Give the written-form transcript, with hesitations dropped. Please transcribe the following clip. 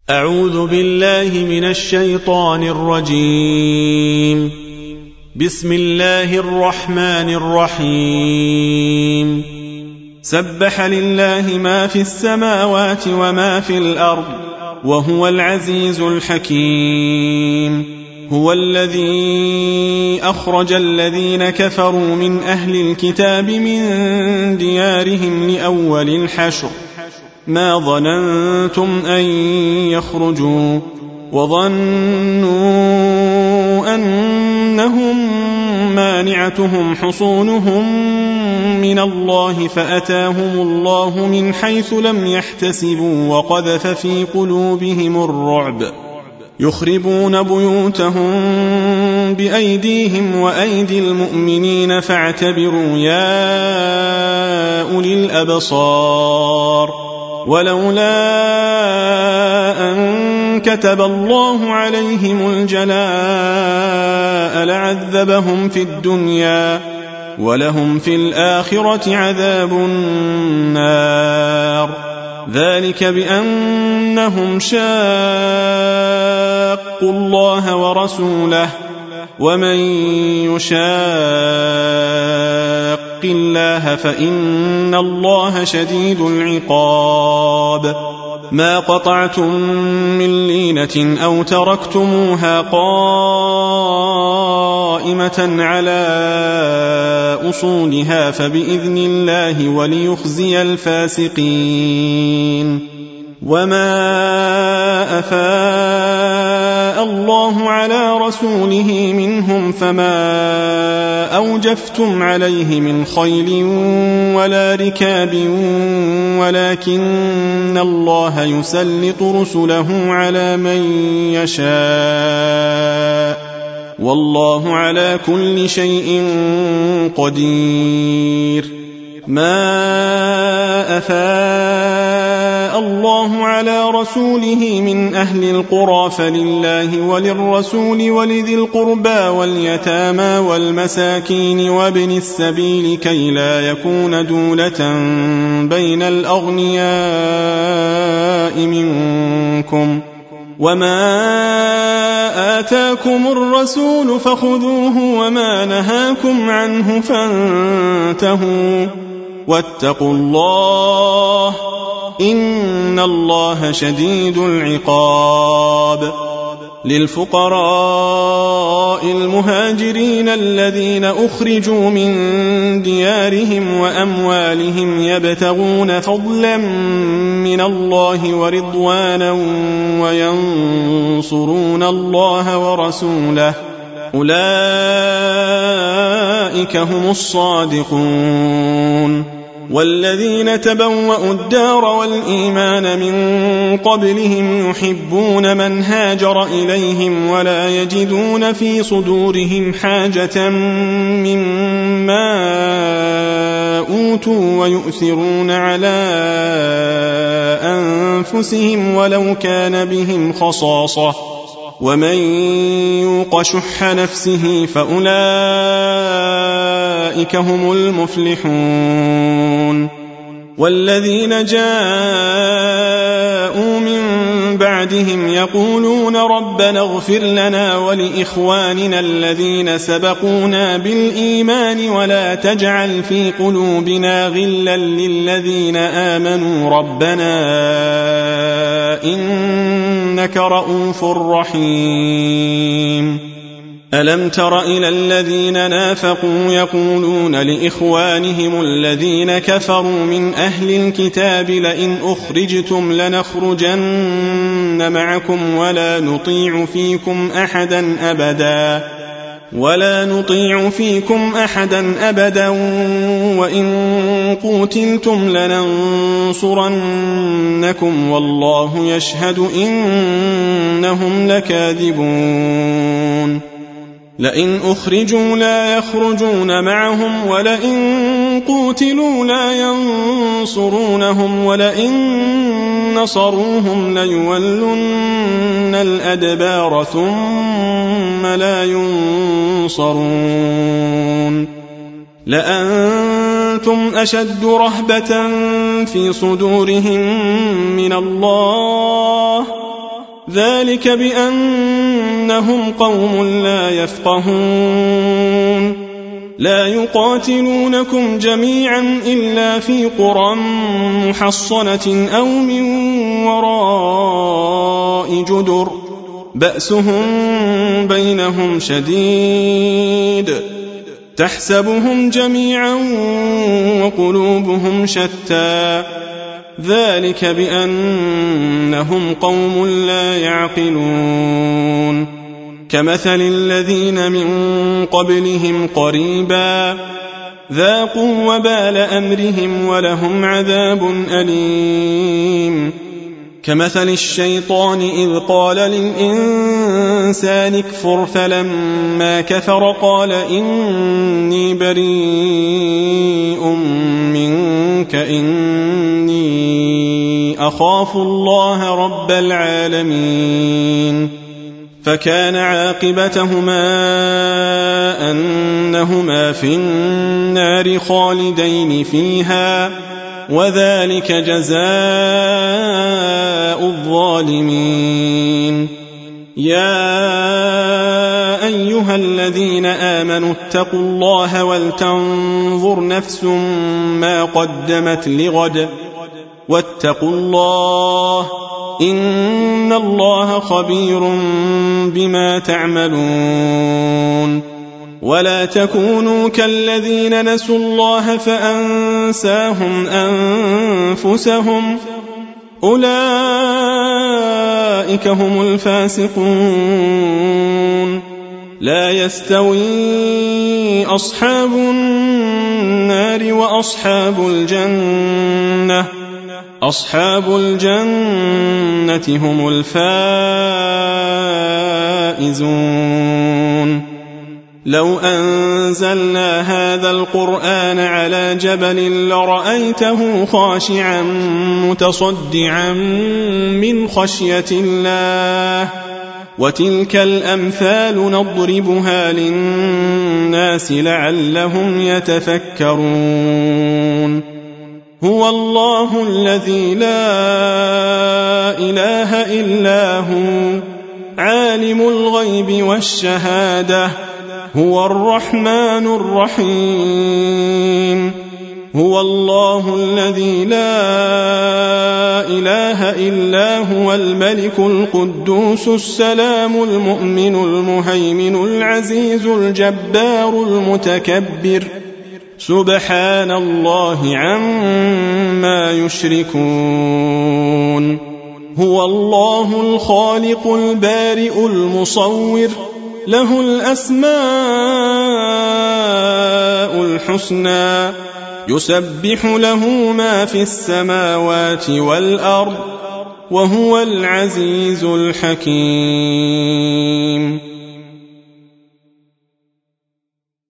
أعوذ بالله من الشيطان الرجيم. بسم الله الرحمن الرحيم. سبح لله ما في السماوات وما في الأرض وهو العزيز الحكيم. هو الذي أخرج الذين كفروا من أهل الكتاب من ديارهم لأول الحشر ما ظننتم أن يخرجوا وظنوا أنهم مانعتهم حصونهم من الله فأتاهم الله من حيث لم يحتسبوا وقذف في قلوبهم الرعب يخربون بيوتهم بأيديهم وأيدي المؤمنين فاعتبروا يا أولي الأبصار. ولولا أن كتب الله عليهم الجلاء لعذبهم في الدنيا ولهم في الآخرة عذاب النار. ذلك بأنهم شاقوا الله ورسوله ومن يشاق الله فإن الله شديد العقاب. ما قطعتم من لينة أو تركتموها قائمة على أصولها فبإذن الله وليخزي الفاسقين. وما أفاء الله على رسوله منهم فما أوجفتم عليه من خيل ولا ركاب ولكن الله يسلط رسله على من يشاء والله على كل شيء قدير. ما أفاء الله على رسوله من أهل القرى فلله وللرسول ولذي القربى واليتامى والمساكين وابن السبيل كي لا يكون دولة بين الأغنياء منكم. وما آتاكم الرسول فخذوه وما نهاكم عنه فانتهوا واتقوا الله إن الله شديد العقاب. للفقراء المهاجرين الذين أخرجوا من ديارهم وأموالهم يبتغون فضلا من الله ورضوانا وينصرون الله ورسوله أولئك هم الصادقون. والذين تبوأوا الدار والإيمان من قبلهم يحبون من هاجر إليهم ولا يجدون في صدورهم حاجة مما أوتوا ويؤثرون على أنفسهم ولو كان بهم خصاصة ومن يوق شح نفسه فأولئك هم المفلحون. والذين جاءوا من بعدهم يقولون ربنا اغفر لنا ولإخواننا الذين سبقونا بالإيمان ولا تجعل في قلوبنا غلا للذين آمنوا ربنا إنك رؤوف رحيم. ألم تر إلى الذين نافقوا يقولون لإخوانهم الذين كفروا من أهل الكتاب لئن أخرجتم لنخرجن معكم ولا نطيع فيكم أحدا أبدا وإن قوتلتم لننصرنكم والله يشهد إنهم لكاذبون. لئن أخرجوا لا يخرجون معهم ولئن قوتلوا لا ينصرونهم ولئن نصروهم ليولن الأدبار ثم لا ينصرون. لأنتم أشد رهبة في صدورهم من الله ذلك بأنهم قوم لا يفقهون لا يقاتلونكم جميعا إلا في قرى محصنة أو من وراء جدر بأسهم بينهم شديد تحسبهم جميعا وقلوبهم شتى ذلك بأنهم قوم لا يعقلون كمثل الذين من قبلهم قريبا ذاقوا وبال أمرهم ولهم عذاب أليم كمثل الشيطان إذ قال للإنسان اكفر فلما كفر قال إني بريء منك إني أخاف الله رب العالمين فكان عاقبتهما أنهما في النار خالدين فيها وذلك جزاء الظالمين يا أيها الذين آمنوا اتقوا الله ولتنظر نفس ما قدمت لغد واتقوا الله إن الله خبير بما تعملون ولا تكونوا كالذين نسوا الله فأنساهم أنفسهم أولئك هم الفاسقون لا يستوي أصحاب النار وأصحاب الجنة أصحاب الجنة هم الفائزون لو أنزلنا هذا القرآن على جبل لرأيته خاشعا متصدعا من خشية الله وتلك الأمثال نضربها للناس لعلهم يتفكرون هو الله الذي لا إله إلا هو عالم الغيب والشهادة هو الرحمن الرحيم هو الله الذي لا إله إلا هو الملك القدوس السلام المؤمن المهيمن العزيز الجبار المتكبر سبحان الله عما يشركون هو الله الخالق البارئ المصور له الأسماء الحسنى يسبح له ما في السماوات والأرض وهو العزيز الحكيم